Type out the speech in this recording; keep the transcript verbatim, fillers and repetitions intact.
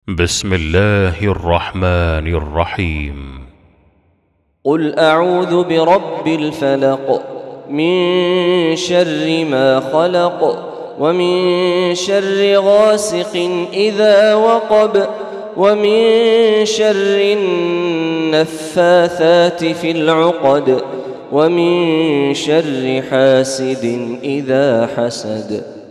بسم الله الرحمن الرحيم. قل أعوذ برب الفلق من شر ما خلق ومن شر غاسق إذا وقب ومن شر النفاثات في العقد ومن شر حاسد إذا حسد.